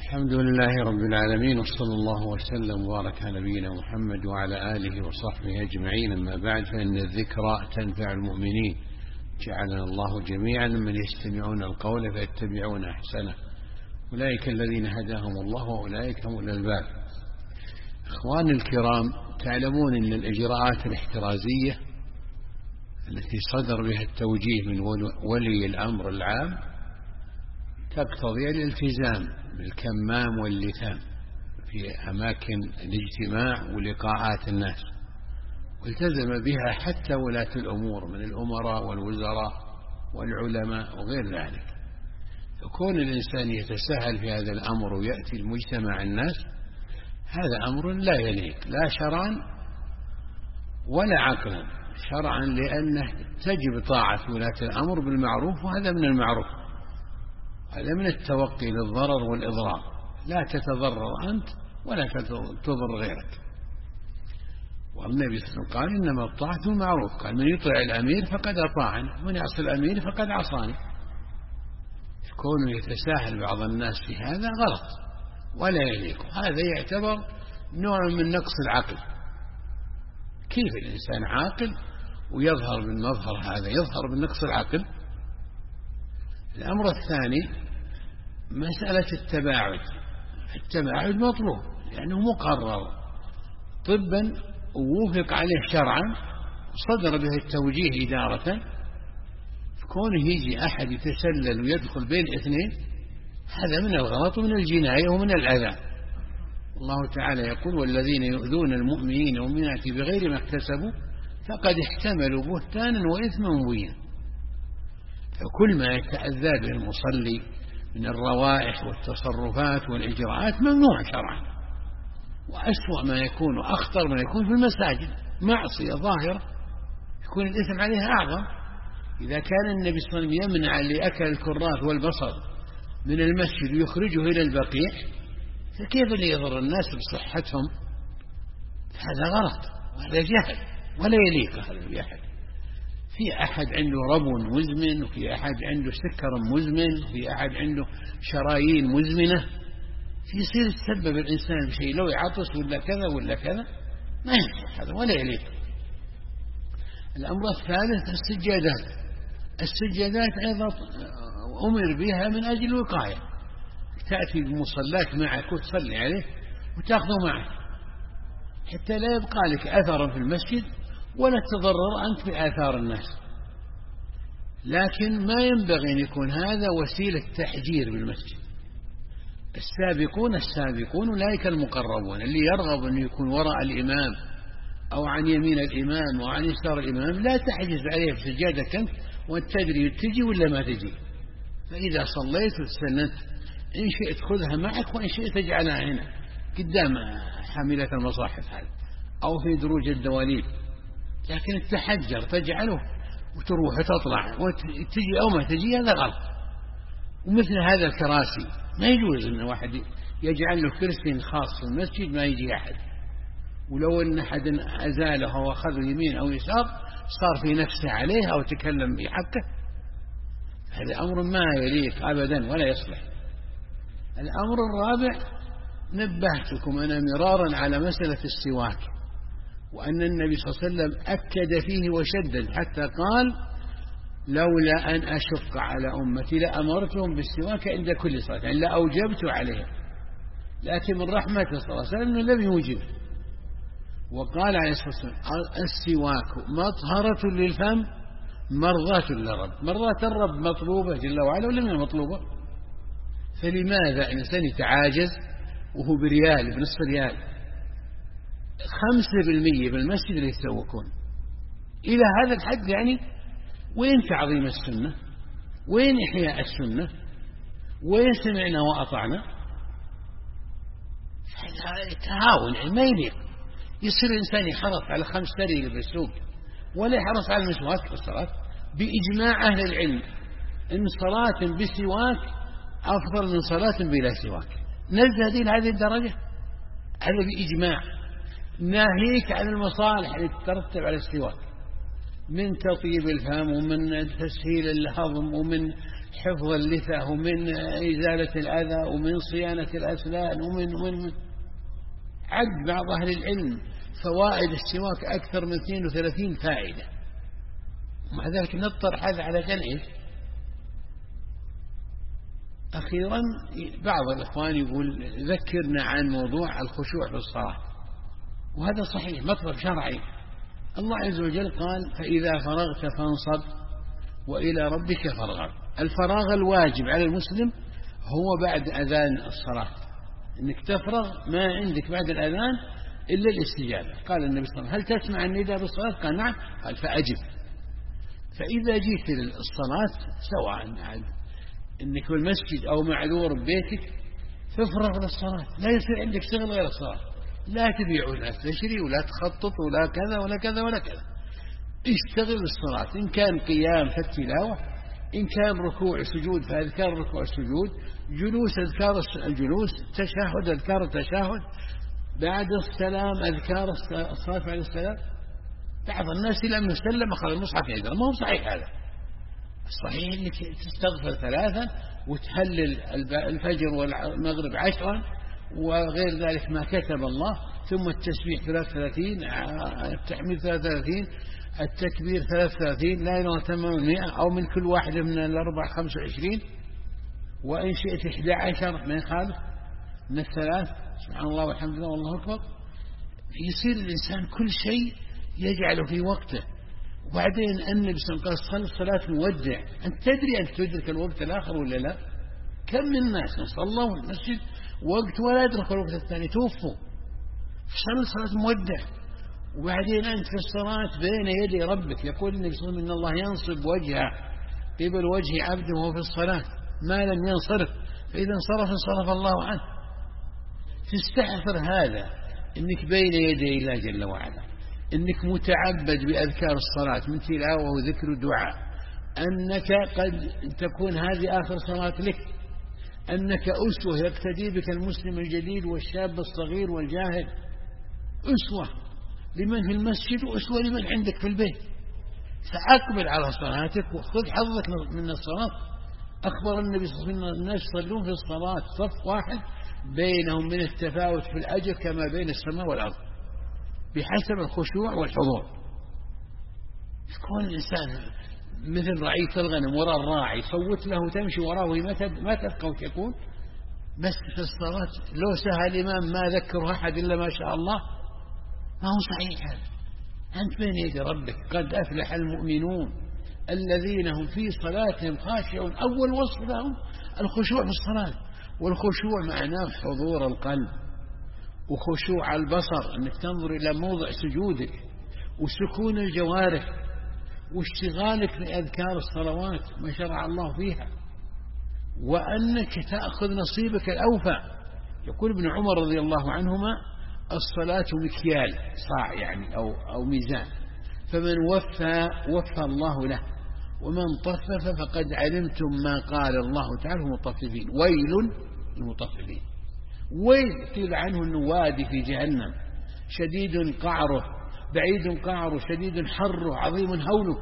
الحمد لله رب العالمين، وصلى الله وسلم وبارك على نبينا محمد وعلى آله وصحبه أجمعين. أما بعد، فإن الذكرى تنفع المؤمنين، جعلنا الله جميعا من يستمعون القول فيتبعون أحسنه، أولئك الذين هداهم الله وأولئك هم أولو الألباب. إخواني الكرام، تعلمون أن الإجراءات الاحترازية التي صدر بها التوجيه من ولي الأمر العام تقتضي الالتزام بالكمام واللثام في أماكن الاجتماع ولقاءات الناس، والتزم بها حتى ولاة الأمور من الأمراء والوزراء والعلماء وغير ذلك. فكون الإنسان يتساهل في هذا الأمر ويأتي المجتمع الناس، هذا أمر لا يليق لا شرعا ولا عقلا. شرعا لأنه تجب طاعة ولاة الأمر بالمعروف، وهذا من المعروف، هذا من التوقي للضرر والإضرار، لا تتضرر أنت ولا تضر غيرك. والنبي صلى الله عليه وسلم قال: إنما الطاعة بالمعروف، قال: من يطيع الأمير فقد أطاعني، ومن يعصي الأمير فقد عصاني. كونه يتساهل بعض الناس في هذا غلط ولا يليق، هذا يعتبر نوع من نقص العقل. كيف الإنسان عاقل ويظهر بالمظهر هذا؟ يظهر بالنقص العقل. الأمر الثاني مسألة التباعد. التباعد مطلوب لأنه مقرر طبا ووفق عليه شرعا، صدر به التوجيه إدارة. كونه يجي أحد يتسلل ويدخل بين اثنين، هذا من الغلط ومن الجناية ومن الأذى. الله تعالى يقول: والذين يؤذون المؤمنين والمؤمنات بغير ما اكتسبوا فقد احتملوا بهتانا وإثما مبينا. فكل ما يتأذى به المصلي من الروائح والتصرفات والإجراءات ممنوع شرعا، وأسوأ ما يكون وأخطر ما يكون في المساجد، معصية ظاهرة يكون الإثم عليها أعظم. إذا كان النبي صلى الله عليه وسلم يمنع لأكل الكراث والبصل من المسجد ويخرجه إلى البقيع، فكيف اللي يضر الناس بصحتهم؟ هذا غلط وهذا جهل ولا يليق هذا بأحد. في أحد عنده ربو مزمن، وفي أحد عنده سكر مزمن، وفي أحد عنده شرايين مزمنة، يصير يتسبب الإنسان بشيء، لو يعطس ولا كذا ولا كذا، ما ينفع هذا ولا يليق. الأمر الثالث السجادات أيضا أمر بها من أجل الوقاية. تأتي بمصلاك معك وتصلي عليه وتأخذه معك حتى لا يبقى لك أثر في المسجد ولا تضرر أنت بآثار الناس. لكن ما ينبغي أن يكون هذا وسيلة تحجير بالمسجد. السابقون أولئك المقربون، اللي يرغب أن يكون وراء الإمام أو عن يمين الإمام وعن يسار الإمام، لا تحجز عليه بسجادك أنت وتدري تجي ولا ما تجي. فإذا صليت وتسنت، إن شئت خذها معك، وإن شئت اجعلها هنا قدام حاملة المصاحف هذه أو في دروج الدواليب. لكن التحجر تجعله وتروح وتطلع وتجي أو ما تجي، هذا غلط. ومثل هذا الكراسي ما يجوز أن واحد يجعل له كرسي خاص في المسجد ما يجي أحد، ولو أن أحد أزاله وأخذه يمين أو يسار صار في نفسه عليه أو تكلم بحقه، هذا أمر ما يليق أبدا ولا يصلح. الأمر الرابع، نبهتكم أنا مرارا على مسألة السواك، وأن النبي صلى الله عليه وسلم أكد فيه وشدد حتى قال: لولا أن أشق على أمتي لأمرتهم بالسواك عند كل صلاة، يعني لأوجبت عليها. لكن من رحمته صلى الله عليه وسلم لم يوجب، وقال عليه الصلاة والسلام: السواك مطهرة للفم مرضاة للرب. مرضاة الرب مطلوبة جل وعلا ولا من مطلوبة؟ فلماذا الإنسان يتعاجز وهو بريال بنصف ريال 5% بالمسجد اللي يتسوقون إلى هذا الحد؟ يعني وين تعظيم السنة؟ وين إحياء السنة؟ وين سمعنا وأطعنا؟ هذا تهاون، يعني ما يليق. يصير الإنسان يحرص على 5 ريال بالسوق ولا يحرص على المسواك في الصلاة. بإجماع أهل العلم إن صلاة بسواك أفضل من صلاة بلا سواك. نزل هذه الدرجة، هذا بإجماع. ناهيك عن المصالح التي تترتب على السواك من تطيب الفم ومن تسهيل الهضم ومن حفظ اللثة ومن إزالة الأذى ومن صيانة الأسنان ومن عد بعض أهل العلم فوائد السواك أكثر من 32 فائدة، ومع ذلك نضطر هذا علشان إيش؟ أخيرا بعض الإخوان يقول ذكرنا عن موضوع الخشوع في الصلاة، وهذا صحيح مطلب شرعي. الله عز وجل قال فإذا فرغت فانصب وإلى ربك فارغب. الفراغ الواجب على المسلم هو بعد أذان الصلاة، إنك تفرغ ما عندك بعد الأذان إلا الاستجابة. قال النبي صلى الله عليه وسلم هل تسمع النداء بالصلاة؟ قال نعم. قال فأجب. فإذا جيت للصلاة سواء إنك في المسجد أو معذور ببيتك تفرغ للصلاة، لا يصير عندك شغل غير الصلاة، لا تبيع ولا تشتري ولا تخطط ولا كذا ولا كذا ولا كذا، اشتغل الصلاة. إن كان قيام فالتلاوة، إن كان ركوع سجود فأذكار الركوع السجود، جلوس أذكار الجلوس، تشهد أذكار التشهد، بعد السلام أذكار الصلاة بعد السلام. بعض الناس لم يسلم أخذ المصحف يقرأ، ما هو صحيح هذا. الصحيح أنك تستغفر 3 وتهلل الفجر والمغرب 10 وغير ذلك ما كتب الله، ثم التسبيح 33، التحميد 33، التكبير 33، لا إله إلا الله 100، أو من كل واحدة من الأربع 25، وإن شئت 11 ما يخالف من الثلاث، سبحان الله والحمد لله والله أكبر. يصير الإنسان كل شيء يجعله في وقته. وبعدين النبي صلى الله عليه وسلم قال الصلاة مودع. أنت تدري أن تدرك الوقت الآخر ولا لا؟ كم من الناس صلوا في المسجد وقت ولا يدرك الوقت الثاني، توفوا. صلوا صلاة مودع. وبعدين أنت في الصلاة بين يدي ربك، يقول النبي صلى الله عليه وسلم إن الله ينصب وجهه قبل وجه عبده وهو في الصلاة ما لم ينصرف، فإذا انصرف الله عنه. تستحضر هذا إنك بين يدي الله جل وعلا، إنك متعبد بأذكار الصلاة من تلاوة وذكر ودعاء، أنك قد تكون هذه آخر صلاة لك، أنك أسوة يقتدي بك المسلم الجديد والشاب الصغير والجاهل، أسوة لمن في المسجد وأسوة لمن عندك في البيت. فأقبل على صلاتك وخذ حظك من الصلاة. أخبر النبي صلى الله عليه وسلم الناس يصلون في الصلاة صف واحد بينهم من التفاوت في الأجر كما بين السماء والأرض بحسب الخشوع والحضور. يكون الإنسان مثل رعية الغنم وراء الراعي، صوت له تمشي وراه ما تبقى وتكون. بس في الصلاة لو سهى الإمام ما ذكر أحد إلا ما شاء الله، ما هو صحيح هذا. أنت بين يدي ربك. قد أفلح المؤمنون الذين هم في صلاتهم خاشعون. أول وصف لهم الخشوع في الصلاة، والخشوع معناه حضور القلب وخشوع البصر، أنك تنظر إلى موضع سجودك، وسكون الجوارح، واشتغالك بأذكار الصلوات ما شرع الله فيها، وأنك تأخذ نصيبك الأوفى. يقول ابن عمر رضي الله عنهما الصلاة مكيال صاع يعني أو ميزان، فمن وفى الله له، ومن طفف فقد علمتم ما قال الله تعالى المطففين. ويل للمطففين. ويل قيل عنه أنه وادي في جهنم شديد قعره بعيد قعره شديد حره عظيم هوله.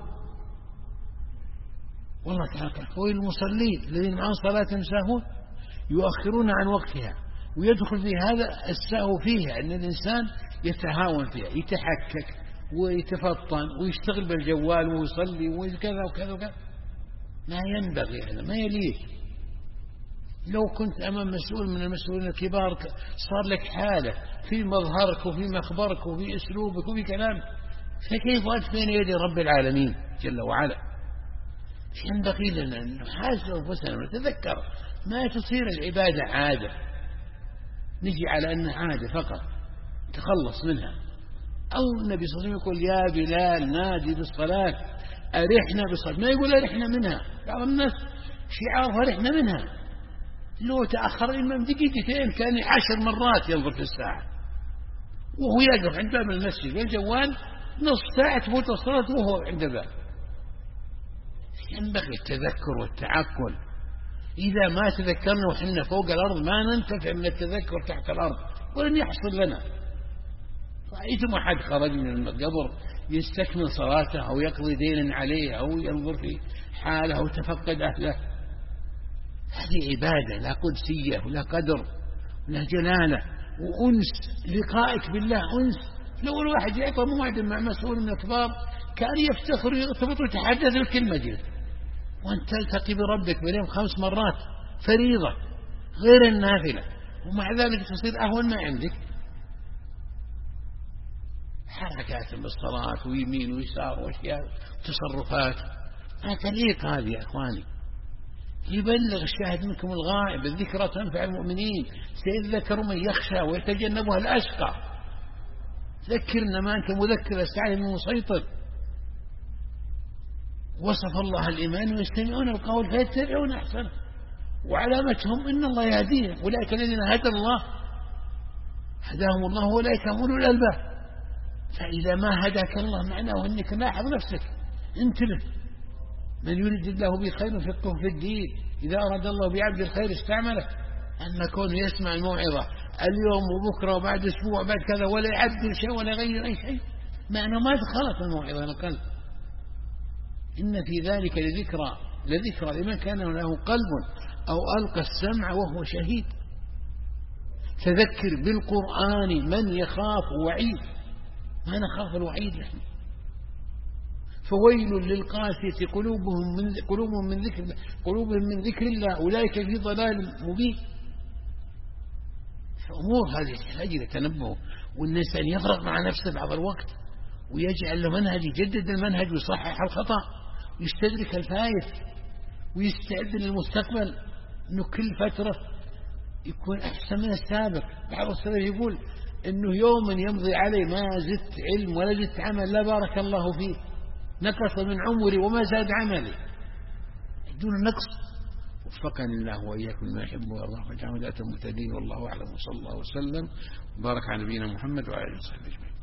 والله تعالى ويل المصلين الذين عن صلاتهم ساهون يؤخرون عن وقتها. ويدخل في هذا السهو فيها أن الإنسان يتهاون فيها، يتحكك ويتفطن ويشتغل بالجوال ويصلي وكذا وكذا وكذا. ما ينبغي هذا، ما يليق. لو كنت أمام مسؤول من المسؤولين الكبار صار لك حالة في مظهرك وفي مخبرك وفي أسلوبك وفي كلامك، فكيف أنت بين يدي رب العالمين جل وعلا؟ ينبغي لنا أن نحاسب أنفسنا ونتذكر ما تصير العبادة عادة، نجي على أنها عادة فقط تخلص منها. أو النبي صلى الله عليه وسلم يقول يا بلال نادي بالصلاة أرحنا بالصلاة، ما يقول أرحنا منها. بعض الناس شعار أرحنا منها، لو تأخر الإمام دقيقتين كان 10 مرات ينظر في الساعة وهو يقف عند باب المسجد والجوال، نص ساعة تفوت الصلاة وهو عند الباب. ينبغي التذكر والتعقل. إذا ما تذكرنا وحنا فوق الأرض ما ننتفع من التذكر تحت الأرض، ولن يحصل لنا. رأيتم أحد خرج من القبر يستكمل صلاته أو يقضي دينا عليه أو ينظر في حاله أو تفقد أهله؟ هذه عبادة، لا قدسية ولا قدر ولا جلالة وأنس. لقائك بالله أنس. لو الواحد يعطى موعد مع مسؤول من الكبار كان يفتخر ويرتبط ويتحدث الكلمة دي، وأنت تلتقي بربك باليوم 5 مرات فريضة غير النافلة، ومع ذلك تصير أهون ما عندك. حركات بالصلاة ويمين ويسار واشياء وتصرفات ما تليق هذه يا أخواني. يبلغ الشاهد منكم الغائب. الذكرى تنفع المؤمنين، سيذكر من يخشى ويتجنبها الأشقى. ذكرنا ما أنت مذكر استعلم المسيطر. وصف الله الإيمان ويستمعون القول فيتبعون أحسنه، وعلامتهم إن الله يهديهم. أولئك الذين هدى الله هداهم الله، أولئك هم أولو الألباب. فإذا ما هداك الله معناه أنك لاحظ نفسك، انتبه. من يريد الله به خير يفقهه في الدين. إذا أراد الله بعبد الخير استعمله. أما كونه يسمع الموعظة اليوم وبكرة وبعد أسبوع وبعد كذا ولا يعدل شيء ولا يغير أي شيء، معناه ما دخلت الموعظة القلب. إن في ذلك لذكرى لمن كان له قلب أو ألقى السمع وهو شهيد. فذكر بالقرآن من يخاف وعيد. ما نخاف الوعيد نحن. فويل للقاسية قلوبهم من ذكر الله أولئك في ضلال مبين. فأمور هذه تحتاج إلى تنبه، والإنسان يفرغ مع نفسه بعض الوقت ويجعل له منهج، يجدد المنهج ويصحح الخطأ ويستدرك الفائت ويستعد للمستقبل، أنه كل فترة يكون أحسن من السابق. بعض السلف يقول أنه يوم يمضي علي ما زدت علم ولا زدت عمل لا بارك الله فيه، نقص من عمري وما زاد عملي دون نقص. وفقني الله وإياكم ما يحب ويرضى وجعل هداة المهتدين. والله أعلم، وصلى الله وسلم وبارك على نبينا محمد وعلى آله وصحبه أجمعين.